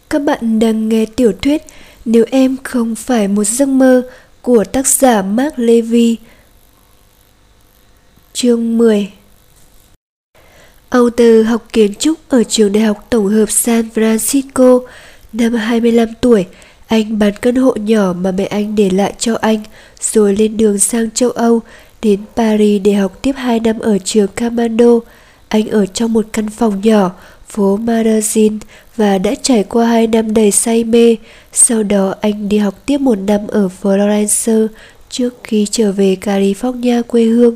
Các bạn đang nghe tiểu thuyết Nếu em không phải một giấc mơ của tác giả Mark Levy. Chương 10. Author học kiến trúc ở trường đại học tổng hợp San Francisco. Năm 25 tuổi, anh bán căn hộ nhỏ mà mẹ anh để lại cho anh, rồi lên đường sang châu Âu, đến Paris để học tiếp 2 năm ở trường Camano. Anh ở trong một căn phòng nhỏ, phố Magazine và đã trải qua 2 năm đầy say mê. Sau đó anh đi học tiếp 1 năm ở Florence trước khi trở về California quê hương.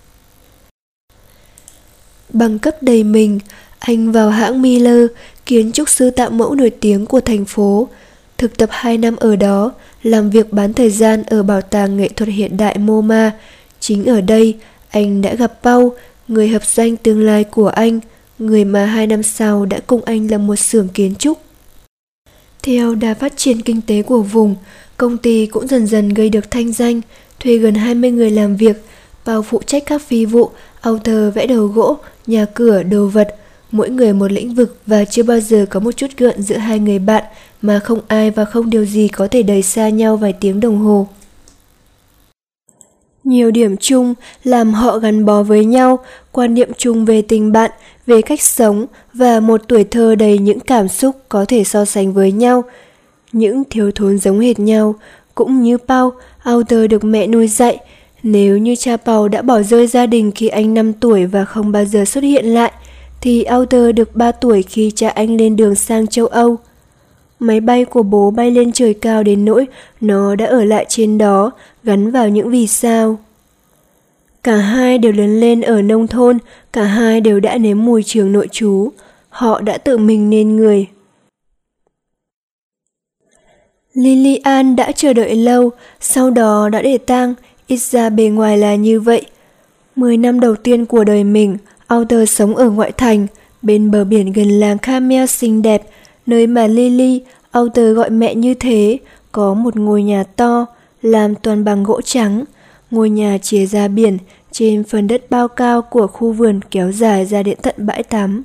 Bằng cấp đầy mình, anh vào hãng Miller, kiến trúc sư tạo mẫu nổi tiếng của thành phố. Thực tập 2 năm ở đó, làm việc bán thời gian ở Bảo tàng Nghệ thuật Hiện đại MoMA. Chính ở đây, anh đã gặp Paul, người hợp doanh tương lai của anh, người mà 2 năm sau đã cùng anh làm một xưởng kiến trúc. Theo đà phát triển kinh tế của vùng, công ty cũng dần dần gây được thanh danh, thuê gần 20 người làm việc. Paul phụ trách các phi vụ, author vẽ đầu gỗ, nhà cửa, đồ vật, mỗi người một lĩnh vực và chưa bao giờ có một chút gợn giữa hai người bạn mà không ai và không điều gì có thể đẩy xa nhau vài tiếng đồng hồ. Nhiều điểm chung làm họ gắn bó với nhau, quan niệm chung về tình bạn, về cách sống và một tuổi thơ đầy những cảm xúc có thể so sánh với nhau. Những thiếu thốn giống hệt nhau, cũng như Paul, author được mẹ nuôi dạy. Nếu như cha Paul đã bỏ rơi gia đình khi anh 5 tuổi và không bao giờ xuất hiện lại, thì author được 3 tuổi khi cha anh lên đường sang châu Âu. Máy bay của bố bay lên trời cao đến nỗi nó đã ở lại trên đó, gắn vào những vì sao. Cả hai đều lớn lên ở nông thôn, cả hai đều đã nếm mùi trường nội trú. Họ đã tự mình nên người. Lillian đã chờ đợi lâu, sau đó đã để tang, ít ra bề ngoài là như vậy. 10 năm đầu tiên của đời mình, author sống ở ngoại thành, bên bờ biển gần làng Carmel xinh đẹp, nơi mà Lily, author gọi mẹ như thế, có một ngôi nhà to, làm toàn bằng gỗ trắng. Ngôi nhà chìa ra biển, trên phần đất bao cao của khu vườn kéo dài ra đến tận bãi tắm.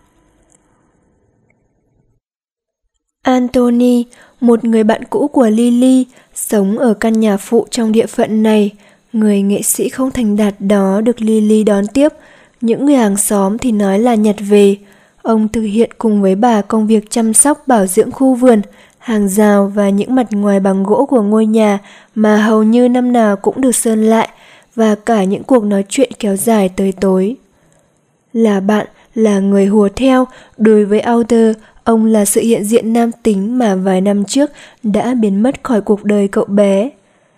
Anthony, một người bạn cũ của Lily, sống ở căn nhà phụ trong địa phận này. Người nghệ sĩ không thành đạt đó được Lily đón tiếp. Những người hàng xóm thì nói là nhặt về. Ông thực hiện cùng với bà công việc chăm sóc bảo dưỡng khu vườn, hàng rào và những mặt ngoài bằng gỗ của ngôi nhà mà hầu như năm nào cũng được sơn lại, và cả những cuộc nói chuyện kéo dài tới tối. Là bạn, là người hùa theo, đối với author, ông là sự hiện diện nam tính mà vài năm trước đã biến mất khỏi cuộc đời cậu bé.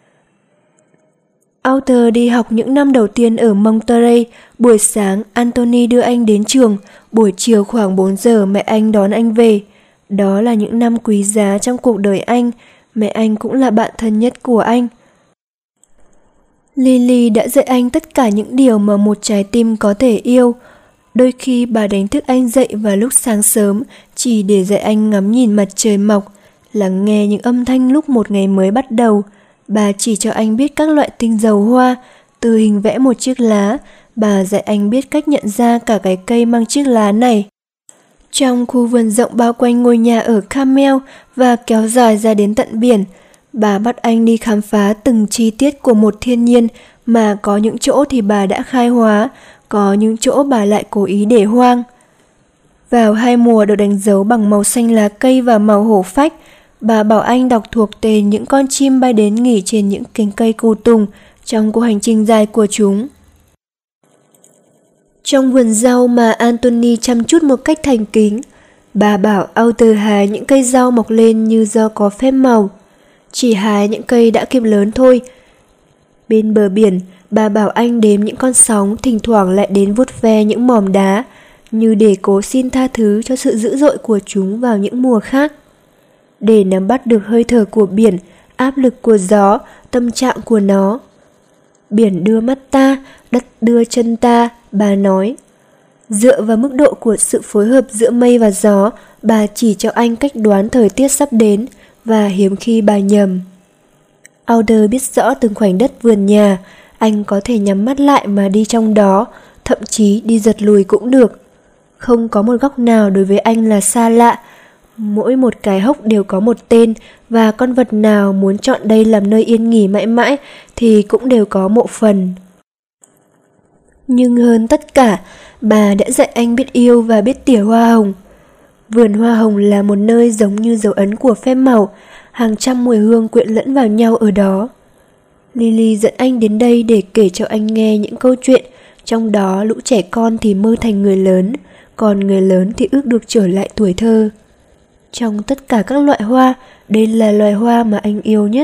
Author đi học những năm đầu tiên ở Monterey. Buổi sáng, Anthony đưa anh đến trường. Buổi chiều khoảng 4 giờ mẹ anh đón anh về. Đó là những năm quý giá trong cuộc đời anh. Mẹ anh cũng là bạn thân nhất của anh. Lily đã dạy anh tất cả những điều mà một trái tim có thể yêu. Đôi khi bà đánh thức anh dậy vào lúc sáng sớm chỉ để dạy anh ngắm nhìn mặt trời mọc, lắng nghe những âm thanh lúc một ngày mới bắt đầu. Bà chỉ cho anh biết các loại tinh dầu hoa, từ hình vẽ một chiếc lá, bà dạy anh biết cách nhận ra cả cái cây mang chiếc lá này. Trong khu vườn rộng bao quanh ngôi nhà ở Carmel và kéo dài ra đến tận biển, bà bắt anh đi khám phá từng chi tiết của một thiên nhiên mà có những chỗ thì bà đã khai hóa, có những chỗ bà lại cố ý để hoang. Vào 2 mùa được đánh dấu bằng màu xanh lá cây và màu hổ phách, bà bảo anh đọc thuộc tên những con chim bay đến nghỉ trên những cành cây cù tùng trong cuộc hành trình dài của chúng. Trong vườn rau mà Anthony chăm chút một cách thành kính, bà bảo author hái những cây rau mọc lên như do có phép màu. Chỉ hái những cây đã kịp lớn thôi. Bên bờ biển, bà bảo anh đếm những con sóng thỉnh thoảng lại đến vuốt ve những mỏm đá, như để cố xin tha thứ cho sự dữ dội của chúng vào những mùa khác. Để nắm bắt được hơi thở của biển, áp lực của gió, tâm trạng của nó. Biển đưa mắt ta, đất đưa chân ta, bà nói. Dựa vào mức độ của sự phối hợp giữa mây và gió, bà chỉ cho anh cách đoán thời tiết sắp đến, và hiếm khi bà nhầm. Author biết rõ từng khoảnh đất vườn nhà, anh có thể nhắm mắt lại mà đi trong đó, thậm chí đi giật lùi cũng được. Không có một góc nào đối với anh là xa lạ, Mỗi một cái hốc đều có một tên, và con vật nào muốn chọn đây làm nơi yên nghỉ mãi mãi thì cũng đều có mộ phần. Nhưng hơn tất cả, bà đã dạy anh biết yêu và biết tỉa hoa hồng. Vườn hoa hồng là một nơi giống như dấu ấn của phép màu, hàng trăm mùi hương quyện lẫn vào nhau ở đó. Lily dẫn anh đến đây để kể cho anh nghe những câu chuyện, trong đó lũ trẻ con thì mơ thành người lớn, còn người lớn thì ước được trở lại tuổi thơ. Trong tất cả các loại hoa, đây là loài hoa mà anh yêu nhất.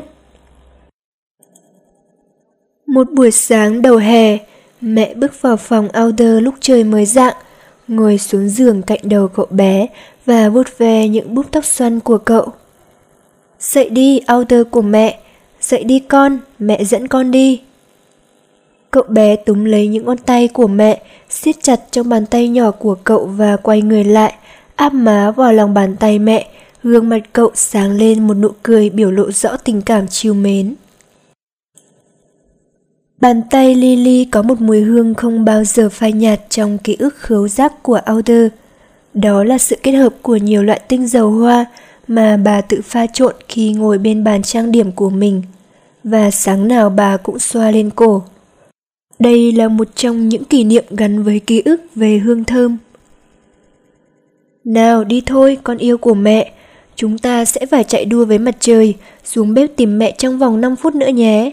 Một buổi sáng đầu hè, mẹ bước vào phòng Alder lúc trời mới rạng, ngồi xuống giường cạnh đầu cậu bé và vuốt ve những búp tóc xoăn của cậu. Dậy đi, Alder của mẹ, dậy đi con, mẹ dẫn con đi. Cậu bé túm lấy những ngón tay của mẹ, siết chặt trong bàn tay nhỏ của cậu và quay người lại, áp má vào lòng bàn tay mẹ, gương mặt cậu sáng lên một nụ cười biểu lộ rõ tình cảm trìu mến. Bàn tay Lily có một mùi hương không bao giờ phai nhạt trong ký ức khứu giác của Alder. Đó là sự kết hợp của nhiều loại tinh dầu hoa mà bà tự pha trộn khi ngồi bên bàn trang điểm của mình, và sáng nào bà cũng xoa lên cổ. Đây là một trong những kỷ niệm gắn với ký ức về hương thơm. Nào đi thôi, con yêu của mẹ, chúng ta sẽ phải chạy đua với mặt trời, xuống bếp tìm mẹ trong vòng 5 phút nữa nhé.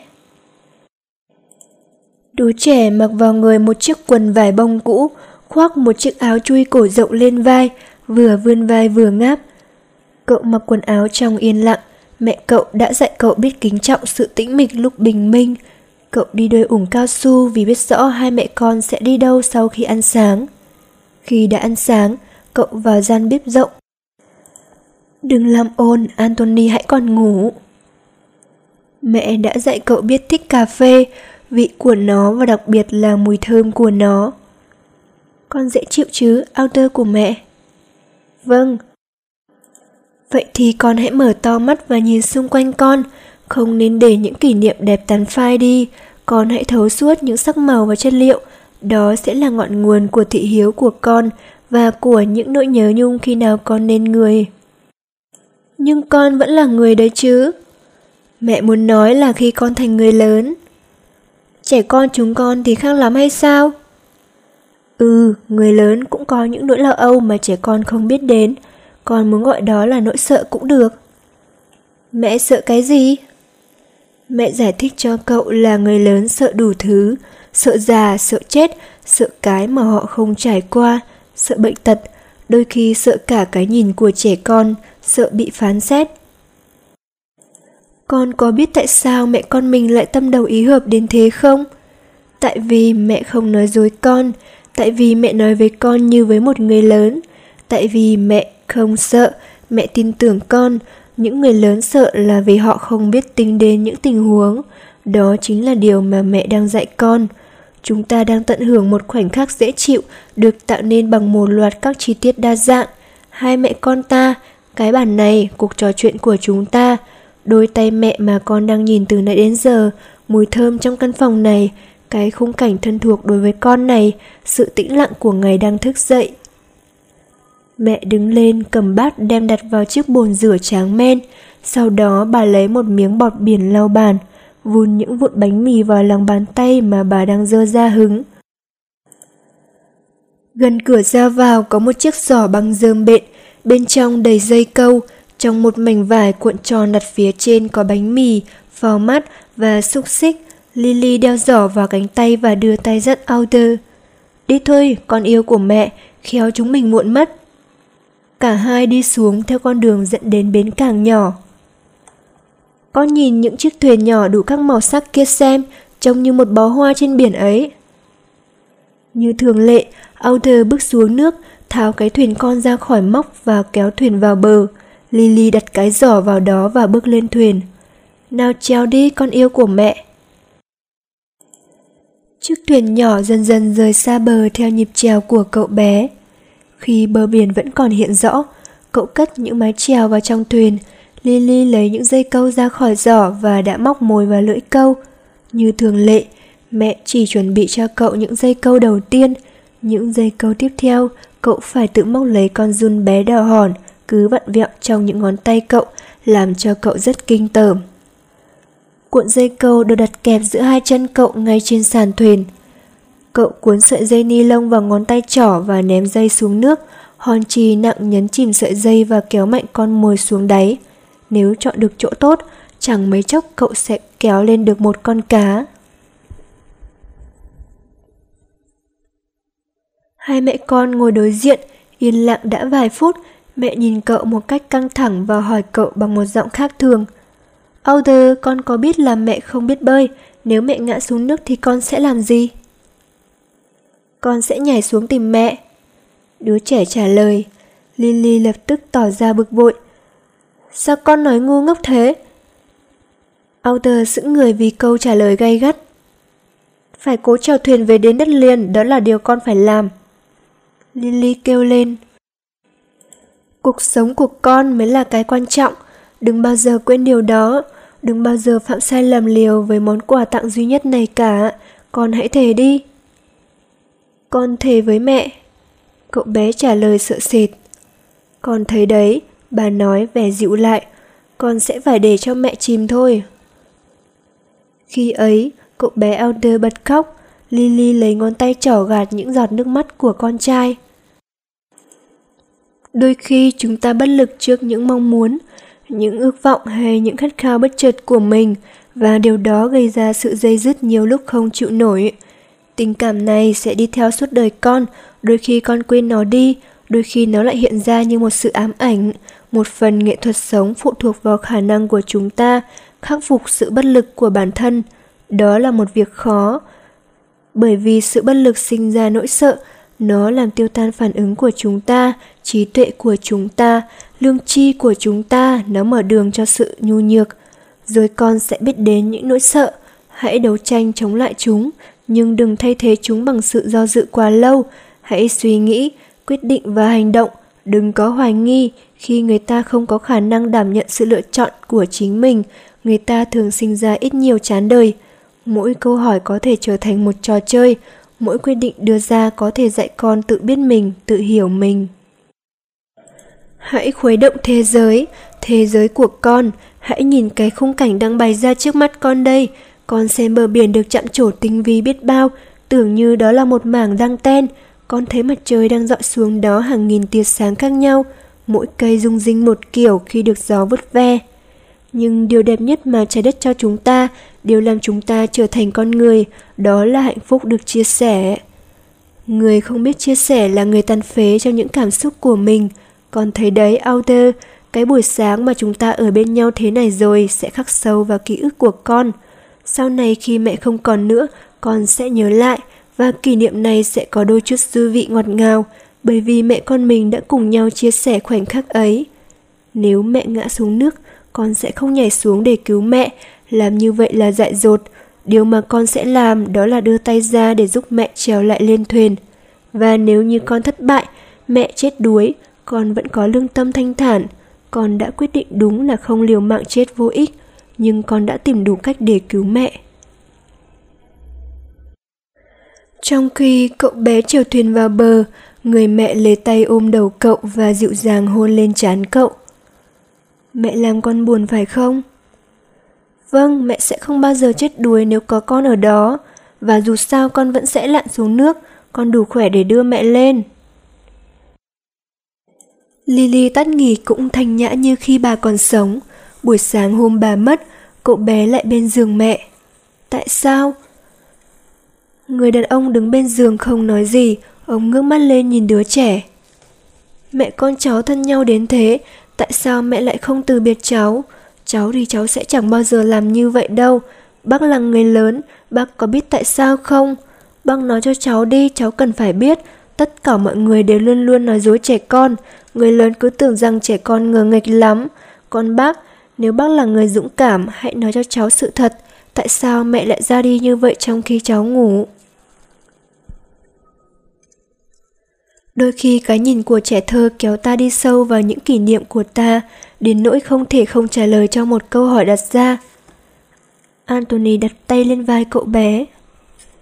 Đứa trẻ mặc vào người một chiếc quần vải bông cũ, khoác một chiếc áo chui cổ rộng lên vai, vừa vươn vai vừa ngáp. Cậu mặc quần áo trong yên lặng, mẹ cậu đã dạy cậu biết kính trọng sự tĩnh mịch lúc bình minh. Cậu đi đôi ủng cao su vì biết rõ hai mẹ con sẽ đi đâu sau khi ăn sáng. Khi đã ăn sáng, cậu vào gian bếp rộng. Đừng làm ồn, Anthony hãy còn ngủ. Mẹ đã dạy cậu biết thích cà phê, vị của nó và đặc biệt là mùi thơm của nó. Con dễ chịu chứ, Alder của mẹ? Vâng. Vậy thì con hãy mở to mắt và nhìn xung quanh con, không nên để những kỷ niệm đẹp tàn phai đi. Con hãy thấu suốt những sắc màu và chất liệu, đó sẽ là ngọn nguồn của thị hiếu của con và của những nỗi nhớ nhung khi nào con nên người. Nhưng con vẫn là người đấy chứ. Mẹ muốn nói là khi con thành người lớn. Trẻ con chúng con thì khác lắm hay sao? Người lớn cũng có những nỗi lo âu mà trẻ con không biết đến. Con muốn gọi đó là nỗi sợ cũng được. Mẹ sợ cái gì? Mẹ giải thích cho cậu là người lớn sợ đủ thứ, sợ già, sợ chết, sợ cái mà họ không trải qua, sợ bệnh tật, đôi khi sợ cả cái nhìn của trẻ con, sợ bị phán xét. Con có biết tại sao mẹ con mình lại tâm đầu ý hợp đến thế không? Tại vì mẹ không nói dối con, tại vì mẹ nói với con như với một người lớn, tại vì mẹ không sợ, mẹ tin tưởng con. Những người lớn sợ là vì họ không biết tính đến những tình huống. Đó chính là điều mà mẹ đang dạy con. Chúng ta đang tận hưởng một khoảnh khắc dễ chịu được tạo nên bằng một loạt các chi tiết đa dạng. Hai mẹ con ta, cái bàn này, cuộc trò chuyện của chúng ta, đôi tay mẹ mà con đang nhìn từ nãy đến giờ, mùi thơm trong căn phòng này, cái khung cảnh thân thuộc đối với con này, sự tĩnh lặng của ngày đang thức dậy. Mẹ đứng lên cầm bát đem đặt vào chiếc bồn rửa tráng men, sau đó bà lấy một miếng bọt biển lau bàn, vun những vụn bánh mì vào lòng bàn tay mà bà đang giơ ra hứng. Gần cửa ra vào có một chiếc giỏ bằng rơm bện, bên trong đầy dây câu, trong một mảnh vải cuộn tròn đặt phía trên có bánh mì, phó mát và xúc xích. Lily đeo giỏ vào cánh tay và đưa tay dắt Alder. Đi thôi, con yêu của mẹ, khéo chúng mình muộn mất. Cả hai đi xuống theo con đường dẫn đến bến cảng nhỏ. Con nhìn những chiếc thuyền nhỏ đủ các màu sắc kia xem, trông như một bó hoa trên biển ấy. Như thường lệ, Alder bước xuống nước, tháo cái thuyền con ra khỏi móc và kéo thuyền vào bờ. Lily đặt cái giỏ vào đó và bước lên thuyền. Nào trèo đi, con yêu của mẹ. Chiếc thuyền nhỏ dần dần rời xa bờ theo nhịp chèo của cậu bé. Khi bờ biển vẫn còn hiện rõ, cậu cất những mái chèo vào trong thuyền. Lily lấy những dây câu ra khỏi giỏ và đã móc mồi vào lưỡi câu. Như thường lệ, mẹ chỉ chuẩn bị cho cậu những dây câu đầu tiên. Những dây câu tiếp theo, cậu phải tự móc lấy con giun bé đỏ hòn cứ vặn vẹo trong những ngón tay cậu, làm cho cậu rất kinh tởm. Cuộn dây câu được đặt kẹp giữa hai chân cậu ngay trên sàn thuyền. Cậu cuốn sợi dây ni lông vào ngón tay trỏ và ném dây xuống nước, hòn chì nặng nhấn chìm sợi dây và kéo mạnh con mồi xuống đáy. Nếu chọn được chỗ tốt, chẳng mấy chốc cậu sẽ kéo lên được một con cá. Hai mẹ con ngồi đối diện, yên lặng đã vài phút. Mẹ nhìn cậu một cách căng thẳng và hỏi cậu bằng một giọng khác thường. Arthur, con có biết là mẹ không biết bơi, nếu mẹ ngã xuống nước thì con sẽ làm gì? Con sẽ nhảy xuống tìm mẹ. Đứa trẻ trả lời. Lily lập tức tỏ ra bực bội. Sao con nói ngu ngốc thế? Arthur sững người vì câu trả lời gay gắt. Phải cố chèo thuyền về đến đất liền, đó là điều con phải làm. Lily kêu lên. Cuộc sống của con mới là cái quan trọng. Đừng bao giờ quên điều đó. Đừng bao giờ phạm sai lầm liều với món quà tặng duy nhất này cả. Con hãy thề đi. Con thề với mẹ. Cậu bé trả lời sợ sệt. Con thấy đấy, bà nói vẻ dịu lại. Con sẽ phải để cho mẹ chìm thôi. Khi ấy, cậu bé Arthur bật khóc. Lily lấy ngón tay trỏ gạt những giọt nước mắt của con trai. Đôi khi chúng ta bất lực trước những mong muốn, những ước vọng hay những khát khao bất chợt của mình, và điều đó gây ra sự day dứt nhiều lúc không chịu nổi. Tình cảm này sẽ đi theo suốt đời con, đôi khi con quên nó đi, đôi khi nó lại hiện ra như một sự ám ảnh. Một phần nghệ thuật sống phụ thuộc vào khả năng của chúng ta khắc phục sự bất lực của bản thân. Đó là một việc khó, bởi vì sự bất lực sinh ra nỗi sợ. Nó làm tiêu tan phản ứng của chúng ta, trí tuệ của chúng ta, lương tri của chúng ta. Nó mở đường cho sự nhu nhược. Rồi con sẽ biết đến những nỗi sợ. Hãy đấu tranh chống lại chúng, nhưng đừng thay thế chúng bằng sự do dự quá lâu. Hãy suy nghĩ, quyết định và hành động. Đừng có hoài nghi. Khi người ta không có khả năng đảm nhận sự lựa chọn của chính mình, người ta thường sinh ra ít nhiều chán đời. Mỗi câu hỏi có thể trở thành một trò chơi. Mỗi quyết định đưa ra có thể dạy con tự biết mình, tự hiểu mình. Hãy khuấy động thế giới của con. Hãy nhìn cái khung cảnh đang bày ra trước mắt con đây. Con xem bờ biển được chạm trổ tinh vi biết bao, tưởng như đó là một mảng đăng ten. Con thấy mặt trời đang dọi xuống đó hàng nghìn tia sáng khác nhau, mỗi cây rung rinh một kiểu khi được gió vuốt ve. Nhưng điều đẹp nhất mà trái đất cho chúng ta, điều làm chúng ta trở thành con người, đó là hạnh phúc được chia sẻ. Người không biết chia sẻ là người tàn phế trong những cảm xúc của mình. Con thấy đấy, Arthur, cái buổi sáng mà chúng ta ở bên nhau thế này rồi sẽ khắc sâu vào ký ức của con. Sau này khi mẹ không còn nữa, con sẽ nhớ lại, và kỷ niệm này sẽ có đôi chút dư vị ngọt ngào, bởi vì mẹ con mình đã cùng nhau chia sẻ khoảnh khắc ấy. Nếu mẹ ngã xuống nước, con sẽ không nhảy xuống để cứu mẹ, làm như vậy là dại dột. Điều mà con sẽ làm đó là đưa tay ra để giúp mẹ trèo lại lên thuyền. Và nếu như con thất bại, mẹ chết đuối, con vẫn có lương tâm thanh thản. Con đã quyết định đúng là không liều mạng chết vô ích, nhưng con đã tìm đủ cách để cứu mẹ. Trong khi cậu bé chèo thuyền vào bờ, người mẹ lấy tay ôm đầu cậu và dịu dàng hôn lên trán cậu. Mẹ làm con buồn phải không? Vâng, mẹ sẽ không bao giờ chết đuối nếu có con ở đó. Và dù sao con vẫn sẽ lặn xuống nước, con đủ khỏe để đưa mẹ lên. Lily tắt nghỉ cũng thanh nhã như khi bà còn sống. Buổi sáng hôm bà mất, cậu bé lại bên giường mẹ. Tại sao? Người đàn ông đứng bên giường không nói gì, ông ngước mắt lên nhìn đứa trẻ. Mẹ con cháu thân nhau đến thế, tại sao mẹ lại không từ biệt cháu? Cháu thì cháu sẽ chẳng bao giờ làm như vậy đâu. Bác là người lớn, bác có biết tại sao không? Bác nói cho cháu đi, cháu cần phải biết. Tất cả mọi người đều luôn luôn nói dối trẻ con. Người lớn cứ tưởng rằng trẻ con ngờ nghệch lắm. Còn bác, nếu bác là người dũng cảm, hãy nói cho cháu sự thật. Tại sao mẹ lại ra đi như vậy trong khi cháu ngủ? Đôi khi cái nhìn của trẻ thơ kéo ta đi sâu vào những kỷ niệm của ta, đến nỗi không thể không trả lời cho một câu hỏi đặt ra. Anthony đặt tay lên vai cậu bé.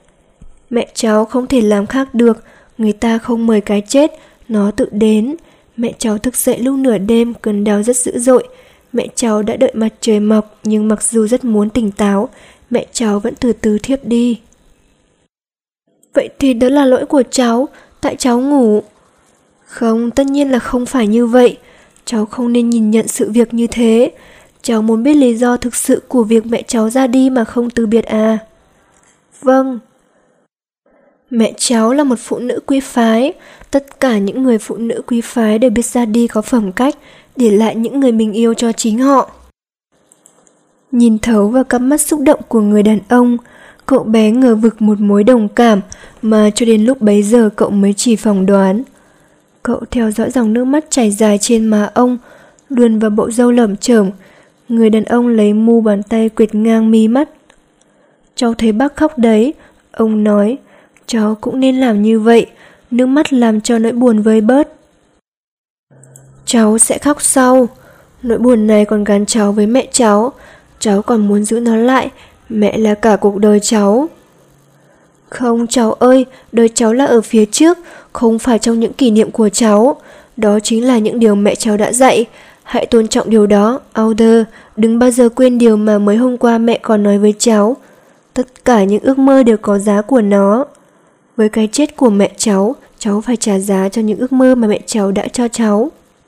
Mẹ cháu không thể làm khác được, người ta không mời cái chết, nó tự đến. Mẹ cháu thức dậy lúc nửa đêm, cơn đau rất dữ dội. Mẹ cháu đã đợi mặt trời mọc, nhưng mặc dù rất muốn tỉnh táo, mẹ cháu vẫn từ từ thiếp đi. Vậy thì đó là lỗi của cháu, tại cháu ngủ. Không, tất nhiên là không phải như vậy. Cháu không nên nhìn nhận sự việc như thế. Cháu muốn biết lý do thực sự của việc mẹ cháu ra đi mà không từ biệt à? Vâng. Mẹ cháu là một phụ nữ quý phái. Tất cả những người phụ nữ quý phái đều biết ra đi có phẩm cách, để lại những người mình yêu cho chính họ. Nhìn thấu vào cặp mắt xúc động của người đàn ông, cậu bé ngờ vực một mối đồng cảm mà cho đến lúc bấy giờ cậu mới chỉ phỏng đoán. Cậu theo dõi dòng nước mắt chảy dài trên má ông, luồn vào bộ râu lởm chởm. Người đàn ông lấy mu bàn tay quệt ngang mi mắt. Cháu thấy bác khóc đấy, ông nói. Cháu cũng nên làm như vậy, nước mắt làm cho nỗi buồn vơi bớt. Cháu sẽ khóc sau. Nỗi buồn này còn gắn cháu với mẹ cháu. Cháu còn muốn giữ nó lại. Mẹ là cả cuộc đời cháu. Không cháu ơi, đời cháu là ở phía trước, không phải trong những kỷ niệm của cháu. Đó chính là những điều mẹ cháu đã dạy. Hãy tôn trọng điều đó, Alder. Đừng bao giờ quên điều mà mới hôm qua mẹ còn nói với cháu. Tất cả những ước mơ đều có giá của nó. Với cái chết của mẹ cháu phải trả giá cho những ước mơ mà mẹ cháu đã cho cháu.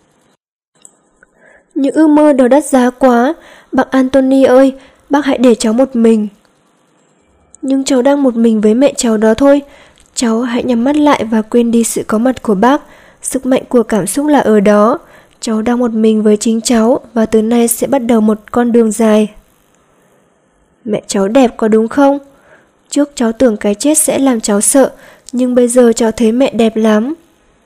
Những ước mơ đó đắt giá quá. Bác Anthony ơi, bác hãy để cháu một mình. Nhưng cháu đang một mình với mẹ cháu đó thôi. Cháu hãy nhắm mắt lại và quên đi sự có mặt của bác. Sức mạnh của cảm xúc là ở đó. Cháu đang một mình với chính cháu, và từ nay sẽ bắt đầu một con đường dài. Mẹ cháu đẹp có đúng không? Trước cháu tưởng cái chết sẽ làm cháu sợ, nhưng bây giờ cháu thấy mẹ đẹp lắm.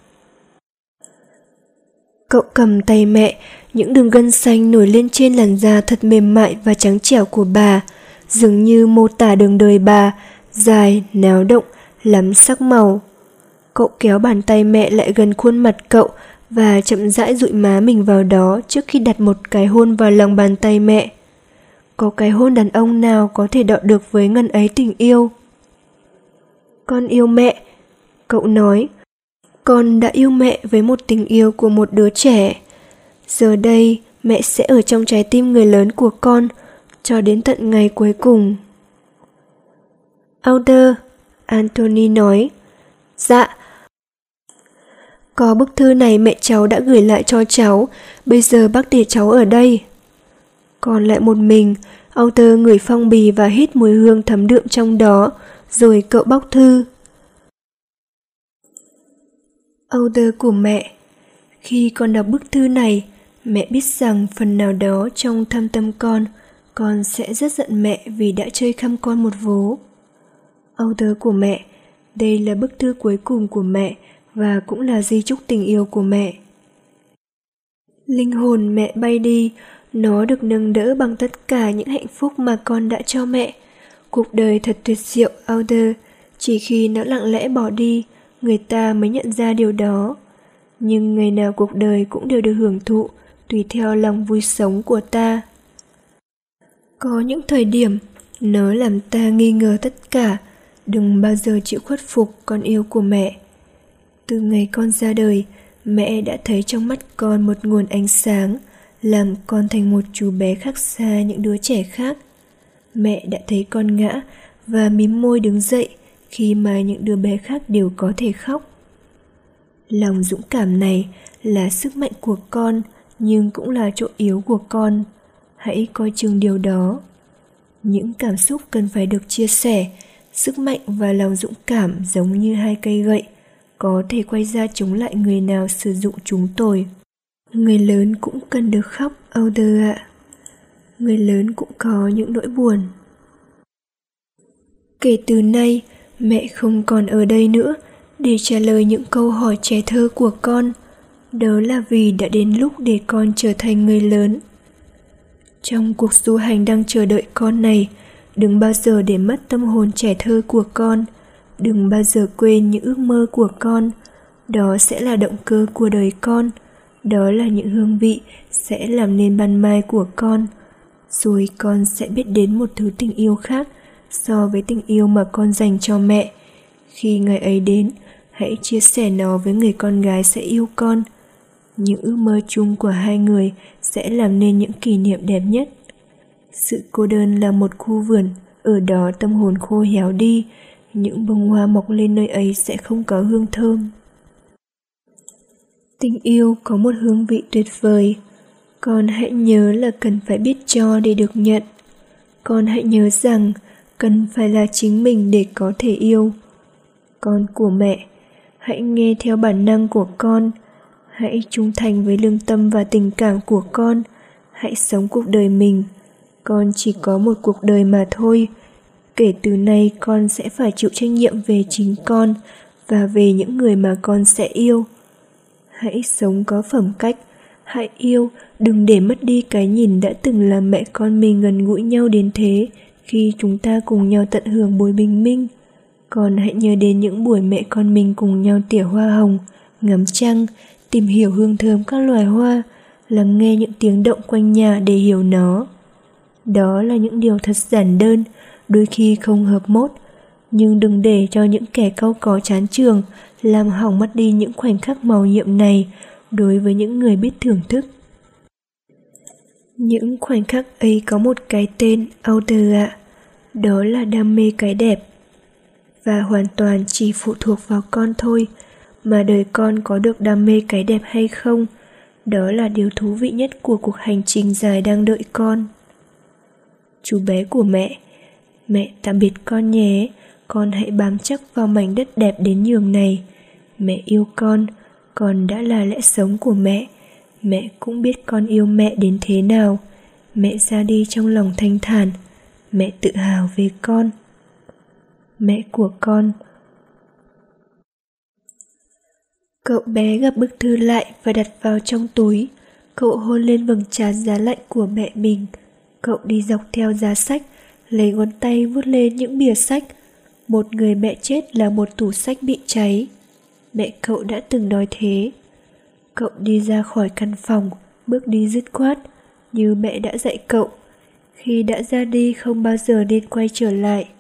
Cậu cầm tay mẹ, những đường gân xanh nổi lên trên làn da thật mềm mại và trắng trẻo của bà, dường như mô tả đường đời bà, dài, náo động, lắm sắc màu. Cậu kéo bàn tay mẹ lại gần khuôn mặt cậu và chậm rãi dụi má mình vào đó trước khi đặt một cái hôn vào lòng bàn tay mẹ. Có cái hôn đàn ông nào có thể đọ được với ngần ấy tình yêu? Con yêu mẹ, cậu nói. Con đã yêu mẹ với một tình yêu của một đứa trẻ. Giờ đây, mẹ sẽ ở trong trái tim người lớn của con, cho đến tận ngày cuối cùng. Alder, Anthony nói. Dạ. Có bức thư này mẹ cháu đã gửi lại cho cháu, bây giờ bác để cháu ở đây. Còn lại một mình, Alder ngửi phong bì và hít mùi hương thấm đượm trong đó, rồi cậu bóc thư. Alder của mẹ. Khi con đọc bức thư này, mẹ biết rằng phần nào đó trong thâm tâm con sẽ rất giận mẹ vì đã chơi khăm con một vố. Alder của mẹ, đây là bức thư cuối cùng của mẹ và cũng là di chúc tình yêu của mẹ. Linh hồn mẹ bay đi, nó được nâng đỡ bằng tất cả những hạnh phúc mà con đã cho mẹ. Cuộc đời thật tuyệt diệu, Alder, chỉ khi nó lặng lẽ bỏ đi, người ta mới nhận ra điều đó. Nhưng ngày nào cuộc đời cũng đều được hưởng thụ, tùy theo lòng vui sống của ta. Có những thời điểm, nó làm ta nghi ngờ tất cả, đừng bao giờ chịu khuất phục con yêu của mẹ. Từ ngày con ra đời, mẹ đã thấy trong mắt con một nguồn ánh sáng, làm con thành một chú bé khác xa những đứa trẻ khác. Mẹ đã thấy con ngã và mím môi đứng dậy khi mà những đứa bé khác đều có thể khóc. Lòng dũng cảm này là sức mạnh của con, nhưng cũng là chỗ yếu của con. Hãy coi chừng điều đó. Những cảm xúc cần phải được chia sẻ. Sức mạnh và lòng dũng cảm giống như hai cây gậy, có thể quay ra chống lại người nào sử dụng chúng tồi. Người lớn cũng cần được khóc, Alder ạ. Người lớn cũng có những nỗi buồn. Kể từ nay, mẹ không còn ở đây nữa để trả lời những câu hỏi trẻ thơ của con. Đó là vì đã đến lúc để con trở thành người lớn. Trong cuộc du hành đang chờ đợi con này, đừng bao giờ để mất tâm hồn trẻ thơ của con. Đừng bao giờ quên những ước mơ của con. Đó sẽ là động cơ của đời con. Đó là những hương vị sẽ làm nên ban mai của con. Rồi con sẽ biết đến một thứ tình yêu khác so với tình yêu mà con dành cho mẹ. Khi ngày ấy đến, hãy chia sẻ nó với người con gái sẽ yêu con. Những ước mơ chung của hai người sẽ làm nên những kỷ niệm đẹp nhất. Sự cô đơn là một khu vườn, ở đó tâm hồn khô héo đi, những bông hoa mọc lên nơi ấy sẽ không có hương thơm. Tình yêu có một hương vị tuyệt vời. Con hãy nhớ là cần phải biết cho để được nhận. Con hãy nhớ rằng cần phải là chính mình để có thể yêu. Con của mẹ, hãy nghe theo bản năng của con. Hãy trung thành với lương tâm và tình cảm của con. Hãy sống cuộc đời mình. Con chỉ có một cuộc đời mà thôi. Kể từ nay con sẽ phải chịu trách nhiệm về chính con và về những người mà con sẽ yêu. Hãy sống có phẩm cách. Hãy yêu, đừng để mất đi cái nhìn đã từng làm mẹ con mình gần gũi nhau đến thế khi chúng ta cùng nhau tận hưởng buổi bình minh. Con hãy nhớ đến những buổi mẹ con mình cùng nhau tỉa hoa hồng, ngắm trăng, tìm hiểu hương thơm các loài hoa, lắng nghe những tiếng động quanh nhà để hiểu nó. Đó là những điều thật giản đơn, đôi khi không hợp mốt, nhưng đừng để cho những kẻ cau có chán chường làm hỏng mất đi những khoảnh khắc màu nhiệm này đối với những người biết thưởng thức. Những khoảnh khắc ấy có một cái tên, Outer ạ. Đó là đam mê cái đẹp. Và hoàn toàn chỉ phụ thuộc vào con thôi, mà đời con có được đam mê cái đẹp hay không, đó là điều thú vị nhất của cuộc hành trình dài đang đợi con. Chú bé của mẹ tạm biệt con nhé, con hãy bám chắc vào mảnh đất đẹp đến nhường này. Mẹ yêu con đã là lẽ sống của mẹ cũng biết con yêu mẹ đến thế nào. Mẹ ra đi trong lòng thanh thản, mẹ tự hào về con. Mẹ của con. Cậu bé gập bức thư lại và đặt vào trong túi. Cậu hôn lên vầng trán giá lạnh của mẹ mình. Cậu đi dọc theo giá sách, lấy ngón tay vuốt lên những bìa sách. Một người mẹ chết là một tủ sách bị cháy. Mẹ cậu đã từng nói thế. Cậu đi ra khỏi căn phòng, bước đi dứt khoát, như mẹ đã dạy cậu. Khi đã ra đi không bao giờ nên quay trở lại.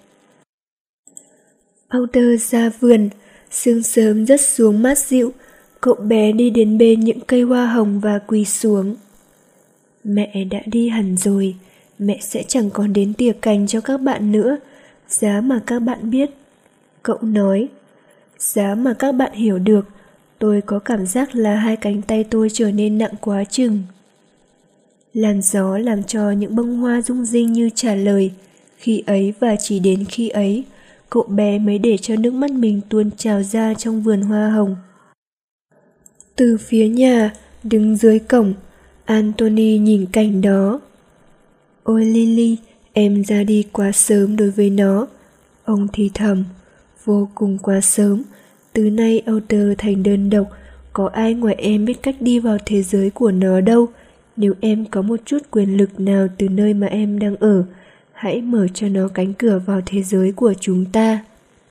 Outer ra vườn, sương sớm rớt xuống mát dịu. Cậu bé đi đến bên những cây hoa hồng và quỳ xuống. Mẹ đã đi hẳn rồi, mẹ sẽ chẳng còn đến tỉa cành cho các bạn nữa, giá mà các bạn biết. Cậu nói, giá mà các bạn hiểu được, tôi có cảm giác là hai cánh tay tôi trở nên nặng quá chừng. Làn gió làm cho những bông hoa rung rinh như trả lời. Khi ấy và chỉ đến khi ấy, cậu bé mới để cho nước mắt mình tuôn trào ra trong vườn hoa hồng. Từ phía nhà, đứng dưới cổng, Anthony nhìn cảnh đó. Ôi Lily, em ra đi quá sớm đối với nó. Ông thì thầm, vô cùng quá sớm. Từ nay Outer thành đơn độc, có ai ngoài em biết cách đi vào thế giới của nó đâu. Nếu em có một chút quyền lực nào từ nơi mà em đang ở, hãy mở cho nó cánh cửa vào thế giới của chúng ta.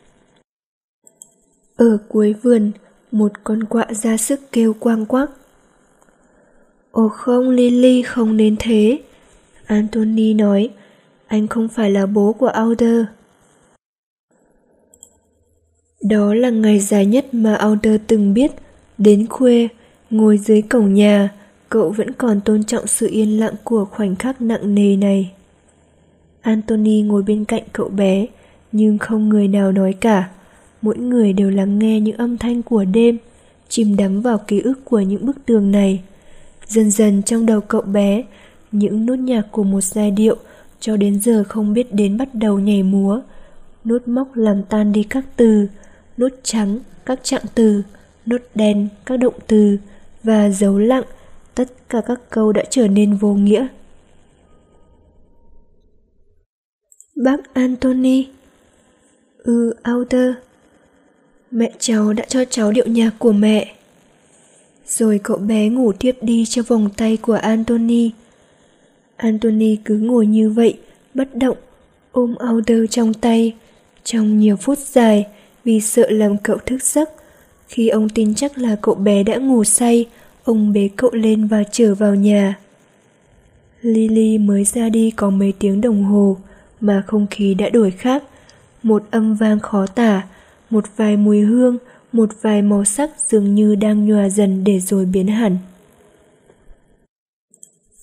Ở cuối vườn, một con quạ ra sức kêu quang quắc. Ồ không Lily, không nên thế. Anthony nói, anh không phải là bố của Outer. Đó là ngày dài nhất mà Outer từng biết. Đến khuya, ngồi dưới cổng nhà, cậu vẫn còn tôn trọng sự yên lặng của khoảnh khắc nặng nề này. Anthony ngồi bên cạnh cậu bé, nhưng không người nào nói cả. Mỗi người đều lắng nghe những âm thanh của đêm, chìm đắm vào ký ức của những bức tường này. Dần dần trong đầu cậu bé, những nốt nhạc của một giai điệu cho đến giờ không biết đến bắt đầu nhảy múa. Nốt móc làm tan đi các từ, nốt trắng các trạng từ, nốt đen các động từ và dấu lặng, tất cả các câu đã trở nên vô nghĩa. Bác Anthony. Outer. Mẹ cháu đã cho cháu điệu nhạc của mẹ. Rồi cậu bé ngủ thiếp đi trong vòng tay của Anthony. Anthony cứ ngồi như vậy, bất động, ôm Outer trong tay, trong nhiều phút dài vì sợ làm cậu thức giấc. Khi ông tin chắc là cậu bé đã ngủ say, ông bế cậu lên và trở vào nhà. Lily mới ra đi có mấy tiếng đồng hồ mà không khí đã đổi khác. Một âm vang khó tả, một vài mùi hương, một vài màu sắc dường như đang nhòa dần để rồi biến hẳn.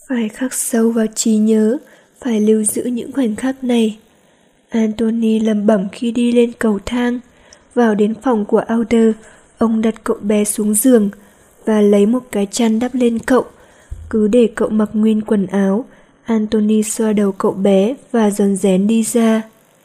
Phải khắc sâu vào trí nhớ, phải lưu giữ những khoảnh khắc này. Anthony lẩm bẩm khi đi lên cầu thang. Vào đến phòng của Alder, ông đặt cậu bé xuống giường và lấy một cái chăn đắp lên cậu. Cứ để cậu mặc nguyên quần áo, Anthony xoa đầu cậu bé và rón rén đi ra.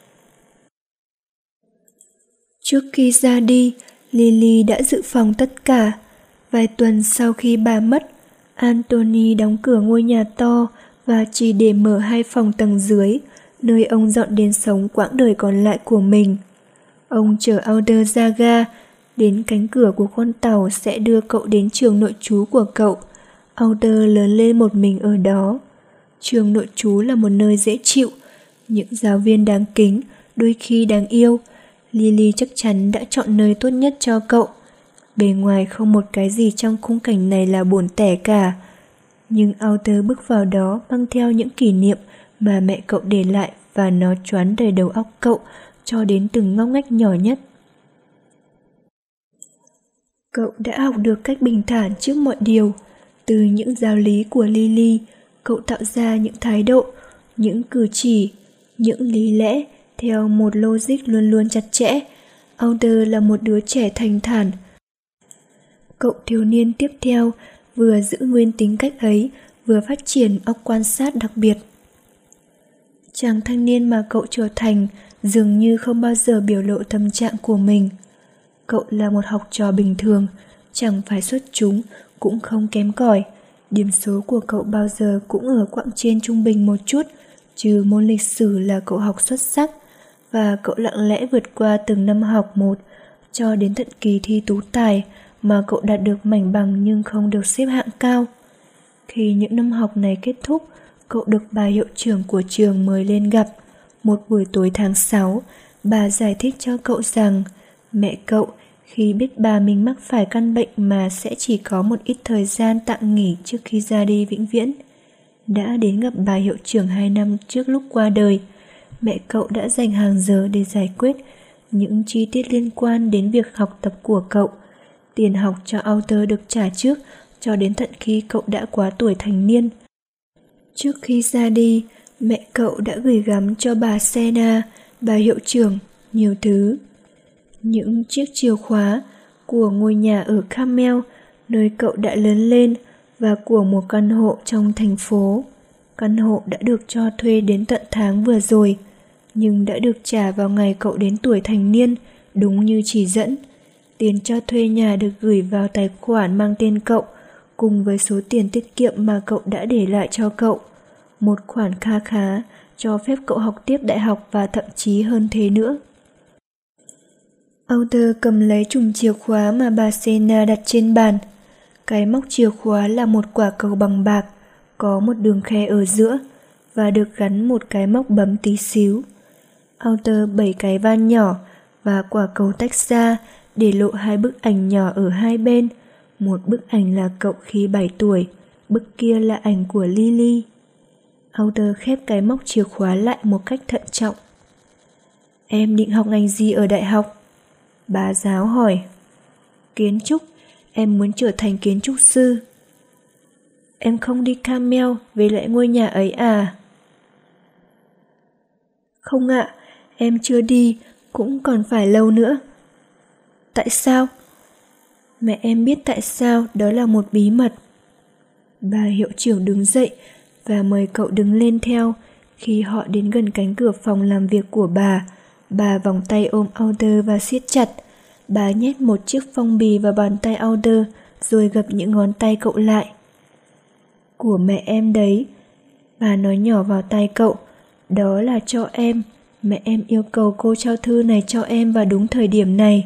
Trước khi ra đi, Lily đã dự phòng tất cả. Vài tuần sau khi bà mất, Anthony đóng cửa ngôi nhà to và chỉ để mở 2 phòng tầng dưới, nơi ông dọn đến sống quãng đời còn lại của mình. Ông chở Alder ra ga, đến cánh cửa của con tàu sẽ đưa cậu đến trường nội trú của cậu. Alder lớn lên một mình ở đó. Trường nội trú là một nơi dễ chịu, những giáo viên đáng kính, đôi khi đáng yêu. Lily chắc chắn đã chọn nơi tốt nhất cho cậu. Bề ngoài không một cái gì trong khung cảnh này là buồn tẻ cả. Nhưng Alder bước vào đó mang theo những kỷ niệm mà mẹ cậu để lại và nó choán đầy đầu óc cậu cho đến từng ngóc ngách nhỏ nhất. Cậu đã học được cách bình thản trước mọi điều. Từ những giáo lý của Lily, cậu tạo ra những thái độ, những cử chỉ, những lý lẽ theo một logic luôn luôn chặt chẽ. Alder là một đứa trẻ thành thản. Cậu thiếu niên tiếp theo vừa giữ nguyên tính cách ấy, vừa phát triển óc quan sát đặc biệt. Chàng thanh niên mà cậu trở thành dường như không bao giờ biểu lộ tâm trạng của mình. Cậu là một học trò bình thường, chẳng phải xuất chúng, cũng không kém cỏi. Điểm số của cậu bao giờ cũng ở quãng trên trung bình một chút, trừ môn lịch sử là cậu học xuất sắc, và cậu lặng lẽ vượt qua từng năm học một, cho đến tận kỳ thi tú tài mà cậu đạt được mảnh bằng nhưng không được xếp hạng cao. Khi những năm học này kết thúc, cậu được bà hiệu trưởng của trường mời lên gặp. Một buổi tối tháng 6, bà giải thích cho cậu rằng mẹ cậu, khi biết bà mình mắc phải căn bệnh mà sẽ chỉ có một ít thời gian tạm nghỉ trước khi ra đi vĩnh viễn, đã đến gặp bà hiệu trưởng 2 năm trước lúc qua đời. Mẹ cậu đã dành hàng giờ để giải quyết những chi tiết liên quan đến việc học tập của cậu. Tiền học cho Alder được trả trước cho đến tận khi cậu đã quá tuổi thành niên. Trước khi ra đi, mẹ cậu đã gửi gắm cho bà Senna, bà hiệu trưởng, nhiều thứ. Những chiếc chìa khóa của ngôi nhà ở Carmel, nơi cậu đã lớn lên, và của một căn hộ trong thành phố. Căn hộ đã được cho thuê đến tận tháng vừa rồi, nhưng đã được trả vào ngày cậu đến tuổi thành niên, đúng như chỉ dẫn. Tiền cho thuê nhà được gửi vào tài khoản mang tên cậu, cùng với số tiền tiết kiệm mà cậu đã để lại cho cậu. Một khoản kha khá, cho phép cậu học tiếp đại học và thậm chí hơn thế nữa. Alder cầm lấy chùm chìa khóa mà bà Senna đặt trên bàn. Cái móc chìa khóa là một quả cầu bằng bạc, có một đường khe ở giữa, và được gắn một cái móc bấm tí xíu. Alder 7 cái van nhỏ, và quả cầu tách ra, để lộ 2 bức ảnh nhỏ ở hai bên. Một bức ảnh là cậu khi 7 tuổi, bức kia là ảnh của Lily. Alder khép cái móc chìa khóa lại một cách thận trọng. Em định học ngành gì ở đại học? Bà giáo hỏi. Kiến trúc, em muốn trở thành kiến trúc sư. Em không đi Carmel về lại ngôi nhà ấy à? Không ạ, em chưa đi, cũng còn phải lâu nữa. Tại sao? Mẹ em biết tại sao, đó là một bí mật. Bà hiệu trưởng đứng dậy và mời cậu đứng lên theo. Khi họ đến gần cánh cửa phòng làm việc của bà vòng tay ôm Alder và siết chặt. Bà nhét một chiếc phong bì vào bàn tay Alder, rồi gập những ngón tay cậu lại. Của mẹ em đấy, bà nói nhỏ vào tai cậu. Đó là cho em. Mẹ em yêu cầu cô trao thư này cho em vào đúng thời điểm này.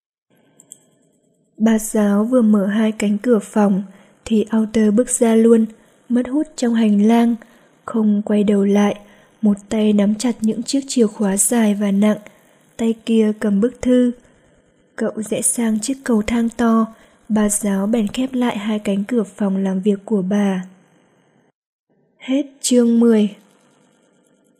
Bà giáo vừa mở 2 cánh cửa phòng thì Alder bước ra luôn, mất hút trong hành lang, không quay đầu lại. Một tay nắm chặt những chiếc chìa khóa dài và nặng, tay kia cầm bức thư. Cậu rẽ sang chiếc cầu thang to, bà giáo bèn khép lại 2 cánh cửa phòng làm việc của bà. Hết chương 10.